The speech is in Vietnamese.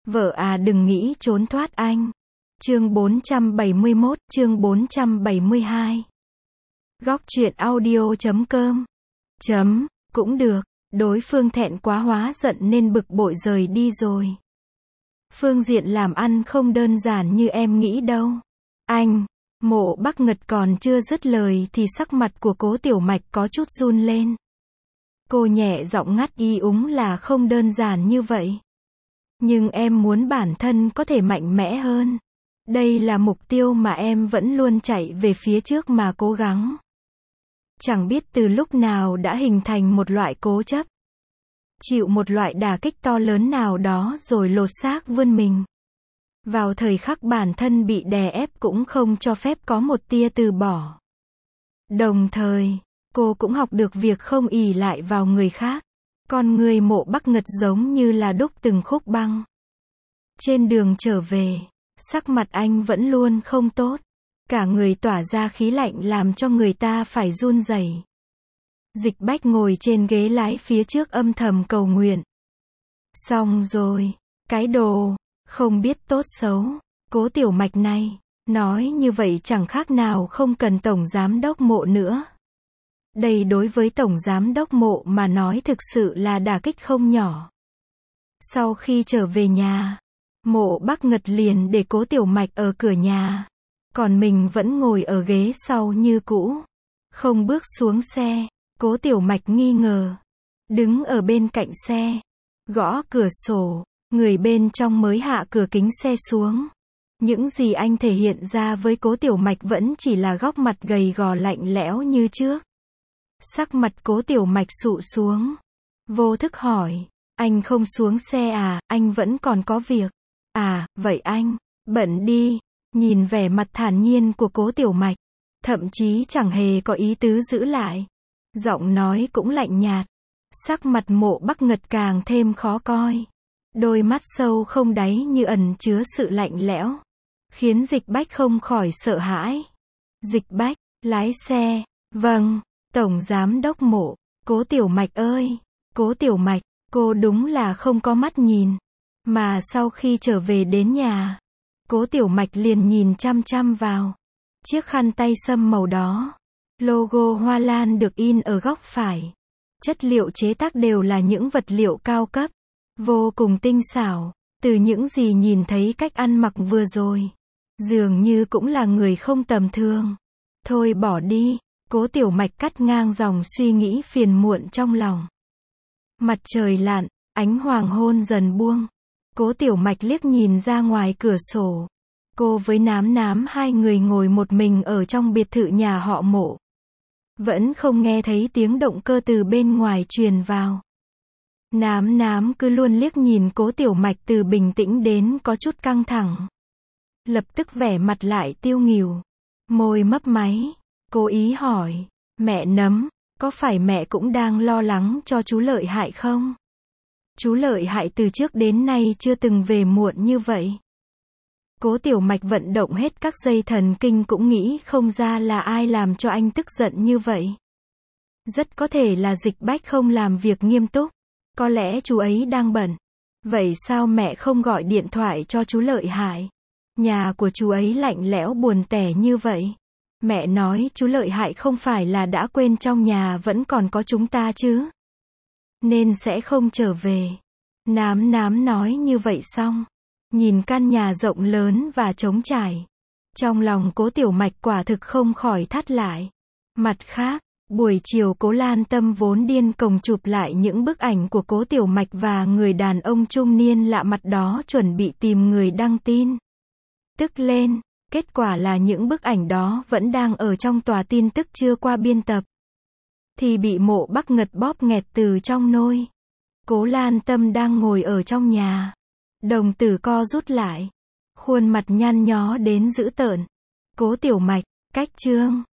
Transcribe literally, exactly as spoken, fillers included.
Vợ à đừng nghĩ trốn thoát anh. Chương bốn trăm bảy mươi mốt, chương bốn trăm bảy mươi hai. Góc truyện audio chấm com. Chấm, cũng được, đối phương thẹn quá hóa giận nên bực bội rời đi rồi. Phương diện làm ăn không đơn giản như em nghĩ đâu. Anh, Mộ Bắc Ngật còn chưa dứt lời thì sắc mặt của Cố Tiểu Mạch có chút run lên. Cô nhẹ giọng ngắt y úng là không đơn giản như vậy. Nhưng em muốn bản thân có thể mạnh mẽ hơn. Đây là mục tiêu mà em vẫn luôn chạy về phía trước mà cố gắng. Chẳng biết từ lúc nào đã hình thành một loại cố chấp. Chịu một loại đả kích to lớn nào đó rồi lột xác vươn mình. Vào thời khắc bản thân bị đè ép cũng không cho phép có một tia từ bỏ. Đồng thời, cô cũng học được việc không ỷ lại vào người khác. Con người Mộ Bắc Ngật giống như là đúc từng khúc băng. Trên đường trở về, sắc mặt anh vẫn luôn không tốt. Cả người tỏa ra khí lạnh làm cho người ta phải run rẩy. Dịch Bách ngồi trên ghế lái phía trước âm thầm cầu nguyện. Xong rồi, cái đồ, không biết tốt xấu, Cố Tiểu Mạch này, nói như vậy chẳng khác nào không cần Tổng Giám Đốc Mộ nữa. Đây đối với Tổng Giám Đốc Mộ mà nói thực sự là đả kích không nhỏ. Sau khi trở về nhà, Mộ Bắc Ngật liền để Cố Tiểu Mạch ở cửa nhà. Còn mình vẫn ngồi ở ghế sau như cũ. Không bước xuống xe, Cố Tiểu Mạch nghi ngờ. Đứng ở bên cạnh xe, gõ cửa sổ, người bên trong mới hạ cửa kính xe xuống. Những gì anh thể hiện ra với Cố Tiểu Mạch vẫn chỉ là góc mặt gầy gò lạnh lẽo như trước. Sắc mặt Cố Tiểu Mạch sụ xuống. Vô thức hỏi, anh không xuống xe à, anh vẫn còn có việc. À, vậy anh, bận đi. Nhìn vẻ mặt thản nhiên của Cố Tiểu Mạch, thậm chí chẳng hề có ý tứ giữ lại. Giọng nói cũng lạnh nhạt. Sắc mặt Mộ Bắc Ngật càng thêm khó coi. Đôi mắt sâu không đáy như ẩn chứa sự lạnh lẽo. Khiến Dịch Bách không khỏi sợ hãi. Dịch Bách, lái xe. Vâng, Tổng Giám Đốc Mộ. Cố Tiểu Mạch ơi, Cố Tiểu Mạch, cô đúng là không có mắt nhìn. Mà sau khi trở về đến nhà, Cố Tiểu Mạch liền nhìn chăm chăm vào chiếc khăn tay sâm màu đó. Logo hoa lan được in ở góc phải. Chất liệu chế tác đều là những vật liệu cao cấp, vô cùng tinh xảo. Từ những gì nhìn thấy cách ăn mặc vừa rồi, dường như cũng là người không tầm thường. Thôi bỏ đi, Cố Tiểu Mạch cắt ngang dòng suy nghĩ phiền muộn trong lòng. Mặt trời lặn, ánh hoàng hôn dần buông. Cố Tiểu Mạch liếc nhìn ra ngoài cửa sổ. Cô với Nám Nám hai người ngồi một mình ở trong biệt thự nhà họ Mộ. Vẫn không nghe thấy tiếng động cơ từ bên ngoài truyền vào. Nám Nám cứ luôn liếc nhìn Cố Tiểu Mạch từ bình tĩnh đến có chút căng thẳng. Lập tức vẻ mặt lại tiêu nghỉu. Môi mấp máy. Cố ý hỏi. Mẹ Nấm, có phải mẹ cũng đang lo lắng cho chú Lợi Hại không? Chú Lợi Hại từ trước đến nay chưa từng về muộn như vậy. Cố Tiểu Mạch vận động hết các dây thần kinh cũng nghĩ không ra là ai làm cho anh tức giận như vậy. Rất có thể là Dịch Bách không làm việc nghiêm túc. Có lẽ chú ấy đang bận. Vậy sao mẹ không gọi điện thoại cho chú Lợi Hại? Nhà của chú ấy lạnh lẽo buồn tẻ như vậy. Mẹ nói chú Lợi Hại không phải là đã quên trong nhà vẫn còn có chúng ta chứ? Nên sẽ không trở về. Nám Nám nói như vậy xong, nhìn căn nhà rộng lớn và trống trải. Trong lòng Cố Tiểu Mạch quả thực không khỏi thắt lại. Mặt khác, buổi chiều Cố Lan Tâm vốn điên cuồng chụp lại những bức ảnh của Cố Tiểu Mạch và người đàn ông trung niên lạ mặt đó chuẩn bị tìm người đăng tin. Tức lên, kết quả là những bức ảnh đó vẫn đang ở trong tòa tin tức chưa qua biên tập. Thì bị Mộ Bắc Ngật bóp nghẹt từ trong nôi. Cố Lan Tâm đang ngồi ở trong nhà. Đồng tử co rút lại. Khuôn mặt nhăn nhó đến dữ tợn. Cố Tiểu Mạch, cách chương.